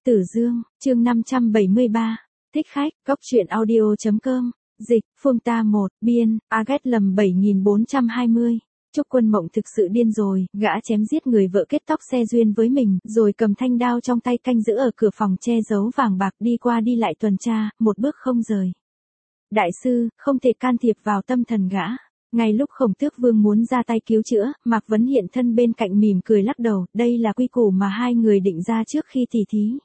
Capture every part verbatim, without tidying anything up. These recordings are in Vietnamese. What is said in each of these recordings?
Tử Dương, chương năm trăm bảy mươi ba, thích khách, góc truyện audio.com, dịch, Phương Ta một, biên, Agat lầm bảy nghìn bốn trăm hai mươi. Trúc Quân Mộng thực sự điên rồi, gã chém giết người vợ kết tóc xe duyên với mình, rồi cầm thanh đao trong tay canh giữ ở cửa phòng che giấu vàng bạc đi qua đi lại tuần tra, một bước không rời. Đại sư, không thể can thiệp vào tâm thần gã. Ngay lúc Khổng Tước Vương muốn ra tay cứu chữa, Mạc Vấn hiện thân bên cạnh mỉm cười lắc đầu, đây là quy củ mà hai người định ra trước khi tỉ thí.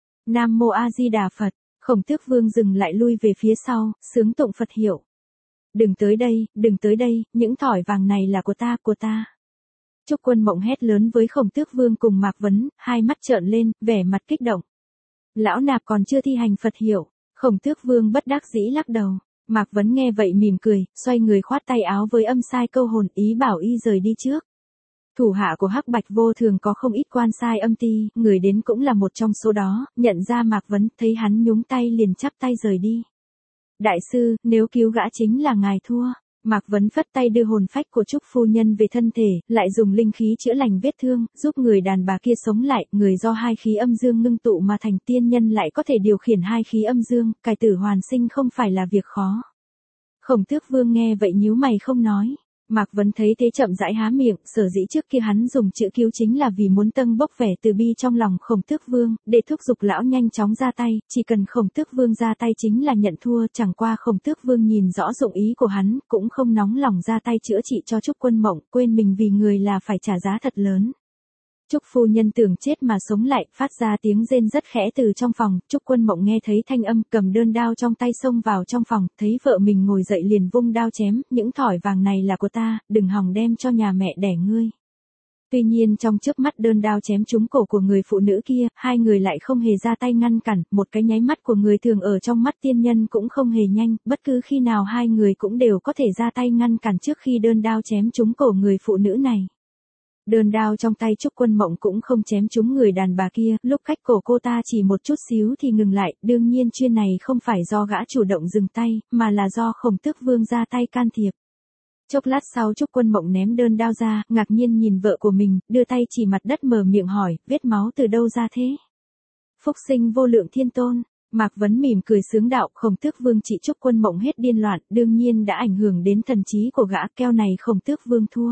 Nam Mô A Di Đà Phật, Khổng Tước Vương dừng lại lui về phía sau, sướng tụng Phật hiệu. Đừng tới đây, đừng tới đây, những thỏi vàng này là của ta, của ta. Trúc Quân Mộng hét lớn với Khổng Tước Vương cùng Mạc Vấn, hai mắt trợn lên, vẻ mặt kích động. Lão nạp còn chưa thi hành Phật hiệu. Khổng Tước Vương bất đắc dĩ lắc đầu. Mạc Vấn nghe vậy mỉm cười, xoay người khoát tay áo với âm sai câu hồn, ý bảo y rời đi trước. Thủ hạ của Hắc Bạch Vô Thường có không ít quan sai âm ti, người đến cũng là một trong số đó, nhận ra Mạc Vấn, thấy hắn nhúng tay liền chắp tay rời đi. Đại sư, nếu cứu gã chính là ngài thua. Mạc Vấn phất tay đưa hồn phách của Trúc phu nhân về thân thể, lại dùng linh khí chữa lành vết thương, giúp người đàn bà kia sống lại, người do hai khí âm dương ngưng tụ mà thành tiên nhân lại có thể điều khiển hai khí âm dương, cải tử hoàn sinh không phải là việc khó. Khổng Tước Vương nghe vậy nhíu mày không nói. Mạc Vấn thấy thế chậm rãi há miệng, sở dĩ trước kia hắn dùng chữ cứu chính là vì muốn tâng bốc vẻ từ bi trong lòng Khổng Tước Vương, để thúc giục lão nhanh chóng ra tay, chỉ cần Khổng Tước Vương ra tay chính là nhận thua, chẳng qua Khổng Tước Vương nhìn rõ dụng ý của hắn, cũng không nóng lòng ra tay chữa trị cho Trúc Quân Mộng, quên mình vì người là phải trả giá thật lớn. Trúc phu nhân tưởng chết mà sống lại, phát ra tiếng rên rất khẽ từ trong phòng, Trúc Quân Mộng nghe thấy thanh âm, cầm đơn đao trong tay xông vào trong phòng, thấy vợ mình ngồi dậy liền vung đao chém, những thỏi vàng này là của ta, đừng hòng đem cho nhà mẹ đẻ ngươi. Tuy nhiên trong chớp mắt đơn đao chém trúng cổ của người phụ nữ kia, hai người lại không hề ra tay ngăn cản, một cái nháy mắt của người thường ở trong mắt tiên nhân cũng không hề nhanh, bất cứ khi nào hai người cũng đều có thể ra tay ngăn cản trước khi đơn đao chém trúng cổ người phụ nữ này. Đơn đao trong tay Trúc Quân Mộng cũng không chém trúng người đàn bà kia, lúc cách cổ cô ta chỉ một chút xíu thì ngừng lại, đương nhiên chuyện này không phải do gã chủ động dừng tay, mà là do Khổng Tước Vương ra tay can thiệp. Chốc lát sau Trúc Quân Mộng ném đơn đao ra, ngạc nhiên nhìn vợ của mình, đưa tay chỉ mặt đất mở miệng hỏi, vết máu từ đâu ra thế? Phúc sinh vô lượng thiên tôn. Mạc Vấn mỉm cười sướng đạo, Khổng Tước Vương trị Trúc Quân Mộng hết điên loạn, đương nhiên đã ảnh hưởng đến thần trí của gã, keo này Khổng Tước Vương thua.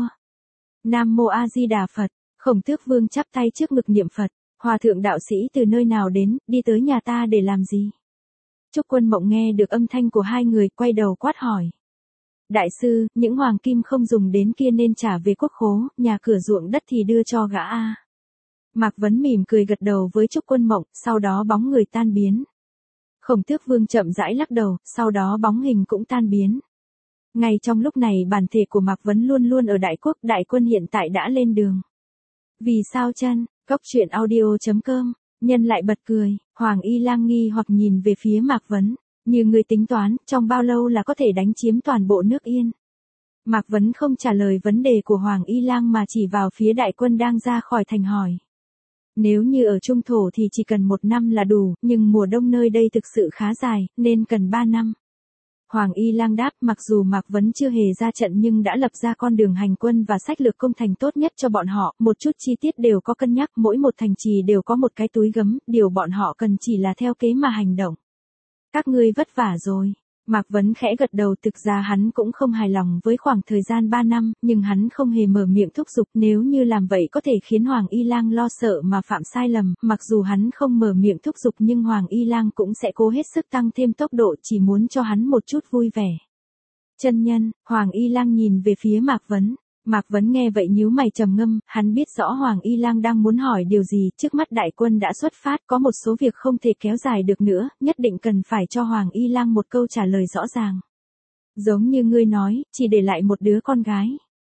Nam Mô A Di Đà Phật, Khổng Tước Vương chắp tay trước ngực niệm Phật, hòa thượng đạo sĩ từ nơi nào đến, đi tới nhà ta để làm gì? Trúc Quân Mộng nghe được âm thanh của hai người, quay đầu quát hỏi. Đại sư, những hoàng kim không dùng đến kia nên trả về quốc khố, nhà cửa ruộng đất thì đưa cho gã a. Mạc Vấn mỉm cười gật đầu với Trúc Quân Mộng, sau đó bóng người tan biến. Khổng Tước Vương chậm rãi lắc đầu, sau đó bóng hình cũng tan biến. Ngay trong lúc này bản thể của Mạc Vấn luôn luôn ở Đại Quốc, đại quân hiện tại đã lên đường. Vì sao chân, góc truyện audio.com, nhân lại bật cười, Hoàng Y Lang nghi hoặc nhìn về phía Mạc Vấn, như người tính toán, trong bao lâu là có thể đánh chiếm toàn bộ nước Yên. Mạc Vấn không trả lời vấn đề của Hoàng Y Lang mà chỉ vào phía đại quân đang ra khỏi thành hỏi. Nếu như ở Trung Thổ thì chỉ cần một năm là đủ, nhưng mùa đông nơi đây thực sự khá dài, nên cần ba năm. Hoàng Y Lang đáp, mặc dù Mạc Vấn chưa hề ra trận nhưng đã lập ra con đường hành quân và sách lược công thành tốt nhất cho bọn họ, một chút chi tiết đều có cân nhắc, mỗi một thành trì đều có một cái túi gấm, điều bọn họ cần chỉ là theo kế mà hành động. Các ngươi vất vả rồi. Mạc Vấn khẽ gật đầu, thực ra hắn cũng không hài lòng với khoảng thời gian ba năm, nhưng hắn không hề mở miệng thúc giục, nếu như làm vậy có thể khiến Hoàng Y Lang lo sợ mà phạm sai lầm, mặc dù hắn không mở miệng thúc giục nhưng Hoàng Y Lang cũng sẽ cố hết sức tăng thêm tốc độ, chỉ muốn cho hắn một chút vui vẻ. Chân nhân, Hoàng Y Lang nhìn về phía Mạc Vấn. Mạc Vấn nghe vậy nhíu mày trầm ngâm, hắn biết rõ Hoàng Y Lang đang muốn hỏi điều gì, trước mắt đại quân đã xuất phát, có một số việc không thể kéo dài được nữa, nhất định cần phải cho Hoàng Y Lang một câu trả lời rõ ràng. Giống như ngươi nói, chỉ để lại một đứa con gái.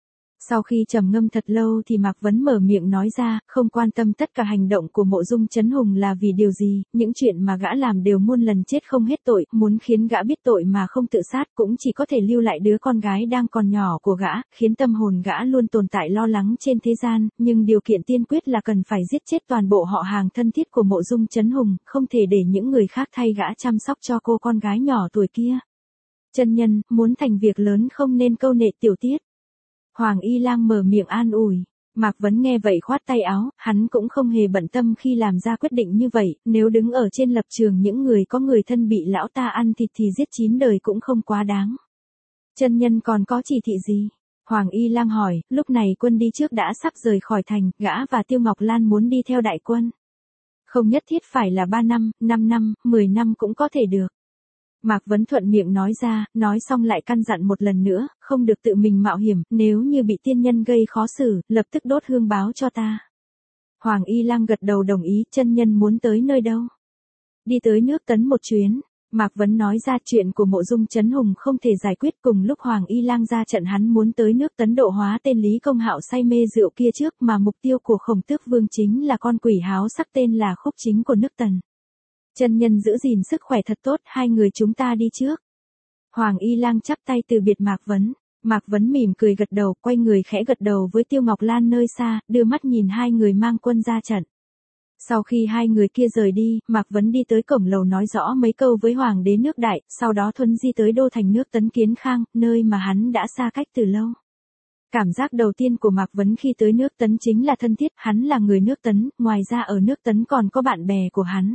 Sau khi trầm ngâm thật lâu thì Mạc Vấn mở miệng nói ra, không quan tâm tất cả hành động của Mộ Dung Chấn Hùng là vì điều gì, những chuyện mà gã làm đều muôn lần chết không hết tội, muốn khiến gã biết tội mà không tự sát cũng chỉ có thể lưu lại đứa con gái đang còn nhỏ của gã, khiến tâm hồn gã luôn tồn tại lo lắng trên thế gian, nhưng điều kiện tiên quyết là cần phải giết chết toàn bộ họ hàng thân thiết của Mộ Dung Chấn Hùng, không thể để những người khác thay gã chăm sóc cho cô con gái nhỏ tuổi kia. Chân nhân, muốn thành việc lớn không nên câu nệ tiểu tiết. Hoàng Y Lang mở miệng an ủi. Mạc Vấn nghe vậy khoát tay áo, hắn cũng không hề bận tâm khi làm ra quyết định như vậy, nếu đứng ở trên lập trường những người có người thân bị lão ta ăn thịt thì giết chín đời cũng không quá đáng. Chân nhân còn có chỉ thị gì? Hoàng Y Lang hỏi, lúc này quân đi trước đã sắp rời khỏi thành, gã và Tiêu Ngọc Lan muốn đi theo đại quân. Không nhất thiết phải là ba năm, năm năm, mười năm cũng có thể được. Mạc Vấn thuận miệng nói ra, nói xong lại căn dặn một lần nữa, không được tự mình mạo hiểm, nếu như bị tiên nhân gây khó xử, lập tức đốt hương báo cho ta. Hoàng Y Lang gật đầu đồng ý, chân nhân muốn tới nơi đâu? Đi tới nước Tấn một chuyến. Mạc Vấn nói ra chuyện của Mộ Dung Chấn Hùng không thể giải quyết, cùng lúc Hoàng Y Lang ra trận hắn muốn tới nước Tấn độ hóa tên Lý Công Hạo say mê rượu kia trước, mà mục tiêu của Khổng Tước Vương chính là con quỷ háo sắc tên là Khúc Chính của nước Tần. Chân nhân giữ gìn sức khỏe thật tốt, hai người chúng ta đi trước. Hoàng Y Lang chắp tay từ biệt Mạc Vấn. Mạc Vấn mỉm cười gật đầu, quay người khẽ gật đầu với Tiêu Ngọc Lan nơi xa, đưa mắt nhìn hai người mang quân ra trận. Sau khi hai người kia rời đi, Mạc Vấn đi tới cổng lầu nói rõ mấy câu với Hoàng đế nước Đại, sau đó thuấn di tới đô thành nước Tấn Kiến Khang, nơi mà hắn đã xa cách từ lâu. Cảm giác đầu tiên của Mạc Vấn khi tới nước Tấn chính là thân thiết, hắn là người nước Tấn, ngoài ra ở nước Tấn còn có bạn bè của hắn.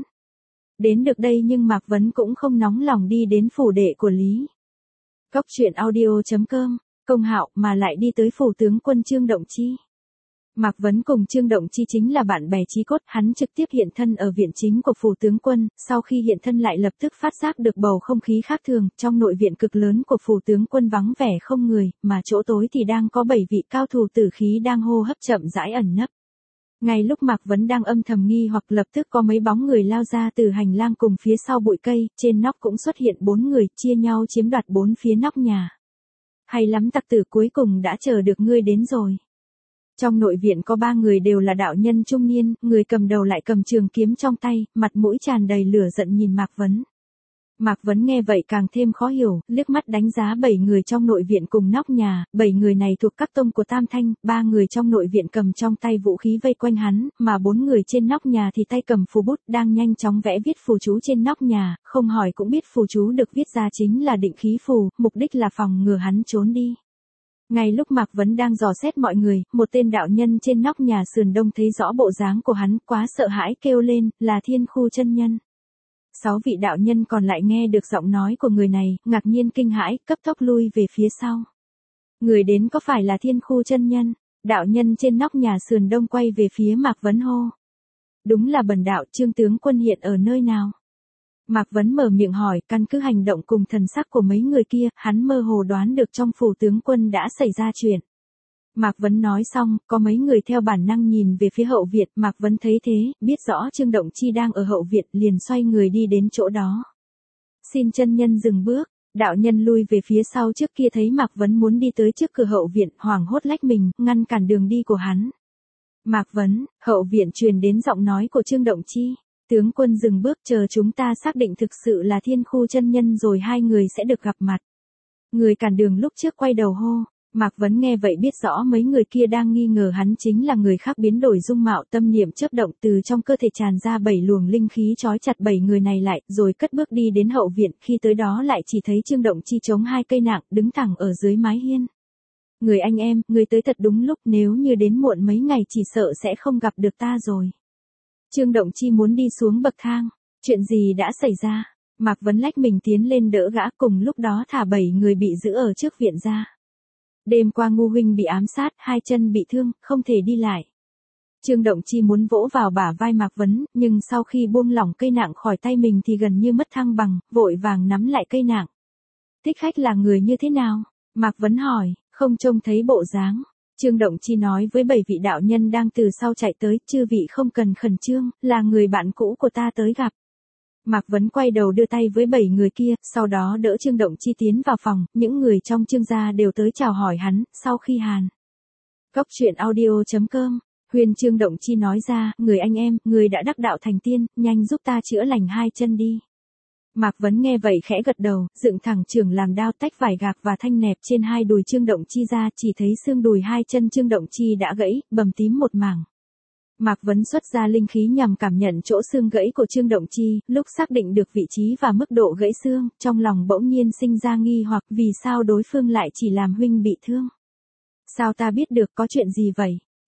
Đến được đây nhưng Mạc Vấn cũng không nóng lòng đi đến phủ đệ của Lý. Cốc truyện audio chấm com, Công Hạo mà lại đi tới phủ tướng quân Trương Động Chi. Mạc Vấn cùng Trương Động Chi chính là bạn bè chí cốt, hắn trực tiếp hiện thân ở viện chính của phủ tướng quân, sau khi hiện thân lại lập tức phát giác được bầu không khí khác thường, trong nội viện cực lớn của phủ tướng quân vắng vẻ không người, mà chỗ tối thì đang có bảy vị cao thủ tử khí đang hô hấp chậm rãi ẩn nấp. Ngay lúc Mạc Vấn đang âm thầm nghi hoặc lập tức có mấy bóng người lao ra từ hành lang cùng phía sau bụi cây, trên nóc cũng xuất hiện bốn người, chia nhau chiếm đoạt bốn phía nóc nhà. Hay lắm tặc tử, cuối cùng đã chờ được ngươi đến rồi. Trong nội viện có ba người đều là đạo nhân trung niên, người cầm đầu lại cầm trường kiếm trong tay, mặt mũi tràn đầy lửa giận nhìn Mạc Vấn. Mạc Vấn nghe vậy càng thêm khó hiểu, liếc mắt đánh giá bảy người trong nội viện cùng nóc nhà, bảy người này thuộc các tông của Tam Thanh, ba người trong nội viện cầm trong tay vũ khí vây quanh hắn, mà bốn người trên nóc nhà thì tay cầm phù bút đang nhanh chóng vẽ viết phù chú trên nóc nhà, không hỏi cũng biết phù chú được viết ra chính là định khí phù, mục đích là phòng ngừa hắn trốn đi. Ngay lúc Mạc Vấn đang dò xét mọi người, một tên đạo nhân trên nóc nhà sườn đông thấy rõ bộ dáng của hắn, quá sợ hãi kêu lên, là Thiên Khu chân nhân. Sáu vị đạo nhân còn lại nghe được giọng nói của người này, ngạc nhiên kinh hãi, cấp tốc lui về phía sau. Người đến có phải là Thiên Khu chân nhân? Đạo nhân trên nóc nhà sườn đông quay về phía Mạc Vấn hô. Đúng là bần đạo, Trương tướng quân hiện ở nơi nào? Mạc Vấn mở miệng hỏi, căn cứ hành động cùng thần sắc của mấy người kia, hắn mơ hồ đoán được trong phủ tướng quân đã xảy ra chuyện. Mạc Vấn nói xong, có mấy người theo bản năng nhìn về phía hậu viện, Mạc Vấn thấy thế, biết rõ Trương Động Chi đang ở hậu viện, liền xoay người đi đến chỗ đó. Xin chân nhân dừng bước, đạo nhân lui về phía sau trước kia thấy Mạc Vấn muốn đi tới trước cửa hậu viện, hoảng hốt lách mình, ngăn cản đường đi của hắn. Mạc Vấn, hậu viện truyền đến giọng nói của Trương Động Chi. Tướng quân dừng bước, chờ chúng ta xác định thực sự là Thiên Khu chân nhân rồi hai người sẽ được gặp mặt. Người cản đường lúc trước quay đầu hô. Mạc Vấn nghe vậy biết rõ mấy người kia đang nghi ngờ hắn chính là người khác biến đổi dung mạo, tâm niệm chớp động, từ trong cơ thể tràn ra bảy luồng linh khí trói chặt bảy người này lại, rồi cất bước đi đến hậu viện, khi tới đó lại chỉ thấy Trương Động Chi chống hai cây nạng, đứng thẳng ở dưới mái hiên. Người anh em, người tới thật đúng lúc, nếu như đến muộn mấy ngày chỉ sợ sẽ không gặp được ta rồi. Trương Động Chi muốn đi xuống bậc thang. Chuyện gì đã xảy ra? Mạc Vấn lách mình tiến lên đỡ gã, cùng lúc đó thả bảy người bị giữ ở trước viện ra. Đêm qua Ngu huynh bị ám sát, hai chân bị thương, không thể đi lại. Trương Động Chi muốn vỗ vào bả vai Mạc Vấn, nhưng sau khi buông lỏng cây nạng khỏi tay mình thì gần như mất thăng bằng, vội vàng nắm lại cây nạng. Thích khách là người như thế nào? Mạc Vấn hỏi, không trông thấy bộ dáng. Trương Động Chi nói với bảy vị đạo nhân đang từ sau chạy tới, chư vị không cần khẩn trương, là người bạn cũ của ta tới gặp. Mạc Vấn quay đầu đưa tay với bảy người kia, sau đó đỡ Trương Động Chi tiến vào phòng, những người trong Trương gia đều tới chào hỏi hắn, sau khi hàn. Cốc truyện audio chấm com, huyền Trương Động Chi nói ra, người anh em, người đã đắc đạo thành tiên, nhanh giúp ta chữa lành hai chân đi. Mạc Vấn nghe vậy khẽ gật đầu, dựng thẳng trường làm đao tách vải gạc và thanh nẹp trên hai đùi Trương Động Chi ra, chỉ thấy xương đùi hai chân Trương Động Chi đã gãy, bầm tím một mảng. Mạc Vấn xuất ra linh khí nhằm cảm nhận chỗ xương gãy của Trương Động Chi, lúc xác định được vị trí và mức độ gãy xương, trong lòng bỗng nhiên sinh ra nghi hoặc vì sao đối phương lại chỉ làm huynh bị thương. Sao ta biết được có chuyện gì vậy?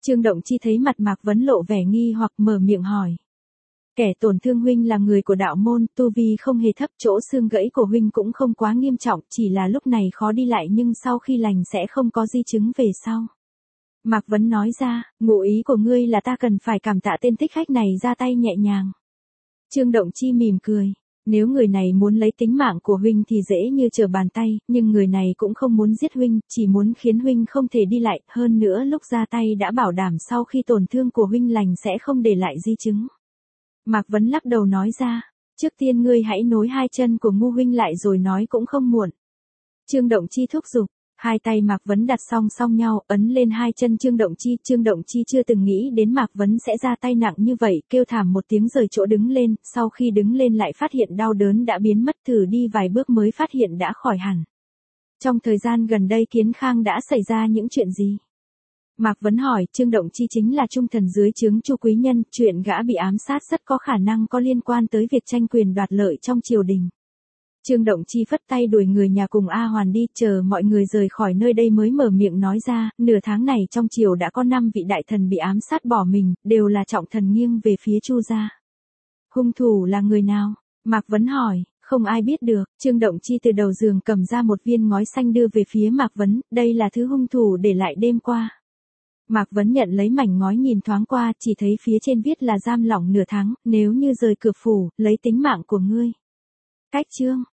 Trương Động Chi thấy mặt Mạc Vấn lộ vẻ nghi hoặc mở miệng hỏi. Kẻ tổn thương huynh là người của đạo môn, tu vi không hề thấp, chỗ xương gãy của huynh cũng không quá nghiêm trọng, chỉ là lúc này khó đi lại nhưng sau khi lành sẽ không có di chứng về sau. Mạc Vấn nói ra, ngụ ý của ngươi là ta cần phải cảm tạ tên thích khách này ra tay nhẹ nhàng. Trương Động Chi mỉm cười. Nếu người này muốn lấy tính mạng của huynh thì dễ như trở bàn tay, nhưng người này cũng không muốn giết huynh, chỉ muốn khiến huynh không thể đi lại, hơn nữa lúc ra tay đã bảo đảm sau khi tổn thương của huynh lành sẽ không để lại di chứng. Mạc Vấn lắc đầu nói ra, trước tiên ngươi hãy nối hai chân của Ngu huynh lại rồi nói cũng không muộn. Trương Động Chi thúc giục. Hai tay Mạc Vấn đặt song song nhau, ấn lên hai chân Trương Động Chi. Trương Động Chi chưa từng nghĩ đến Mạc Vấn sẽ ra tay nặng như vậy, kêu thảm một tiếng rời chỗ đứng lên, sau khi đứng lên lại phát hiện đau đớn đã biến mất, thử đi vài bước mới phát hiện đã khỏi hẳn. Trong thời gian gần đây Kiến Khang đã xảy ra những chuyện gì? Mạc Vấn hỏi. Trương Động Chi chính là trung thần dưới trướng Chu Quý Nhân, chuyện gã bị ám sát rất có khả năng có liên quan tới việc tranh quyền đoạt lợi trong triều đình. Trương Động Chi phất tay đuổi người nhà cùng A Hoàn đi, chờ mọi người rời khỏi nơi đây mới mở miệng nói ra, nửa tháng này trong triều đã có năm vị đại thần bị ám sát bỏ mình, đều là trọng thần nghiêng về phía Chu gia. Hung thủ là người nào? Mạc Vấn hỏi. Không ai biết được. Trương Động Chi từ đầu giường cầm ra một viên ngói xanh đưa về phía Mạc Vấn, đây là thứ hung thủ để lại đêm qua. Mạc Vấn nhận lấy mảnh ngói nhìn thoáng qua, chỉ thấy phía trên viết là giam lỏng nửa tháng, nếu như rời cửa phủ, lấy tính mạng của ngươi. Cách chương